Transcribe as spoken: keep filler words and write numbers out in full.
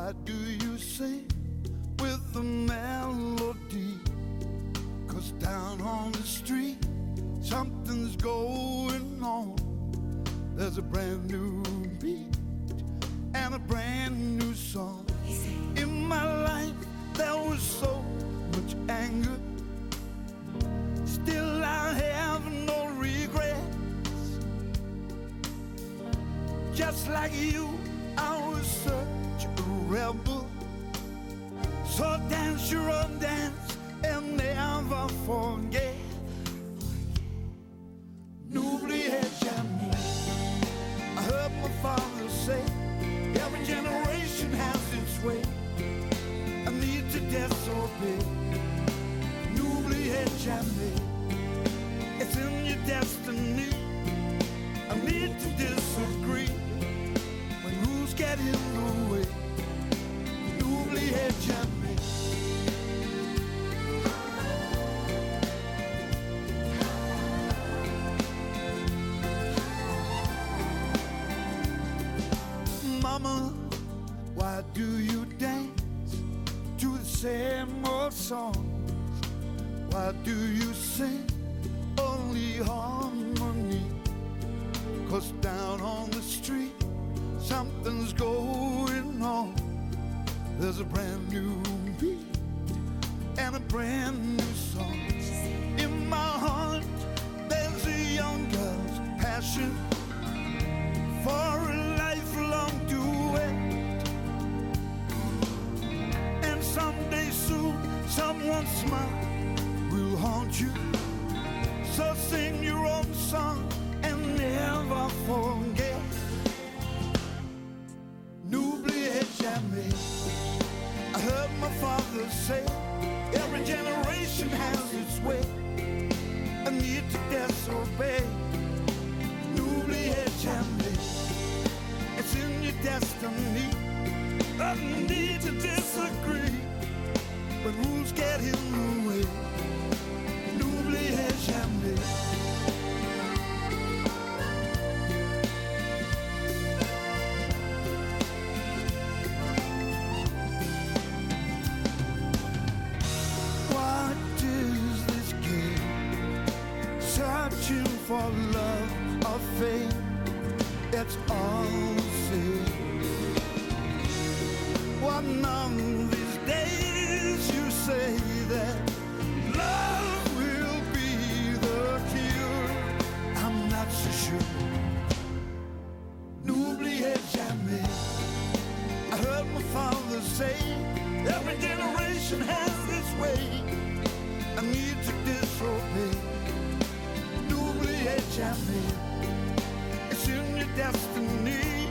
Why do you sing with the melody? 'Cause down on the street something's going on. There's a brand new beat and a brand new song. In my life there was so much anger, still I have no regrets. Just like you, I was such a rebel. So dance your own dance and never forget. N'oubliez jamais. I heard my father say, every generation has its way. I need to disobey. N'oubliez jamais. It's in your destiny. I need to disagree. When rules get in the way. N'oubliez jamais. Mama, why do you dance to the same old songs? Why do you sing only harmony? 'Cause down on the street something's going on. There's a brand new beat and a brand new song. In my heart there's a young girl's passion for a lifelong duet. And someday soon someone's smile will haunt you. So sing your own song and never forget. N'oubliez jamais. I heard my father say, every generation has its way. I need to disobey. N'oubliez jamais. It's in your destiny. I need to disagree. But rules get in the way. N'oubliez jamais. What is this game? Searching for love or fame. It's all the same. One of these days you say that love will be the cure. I'm not so sure. N'oubliez jamais. I heard my father say, every generation has its way. I need to disobey. N'oubliez jamais. It's in your destiny.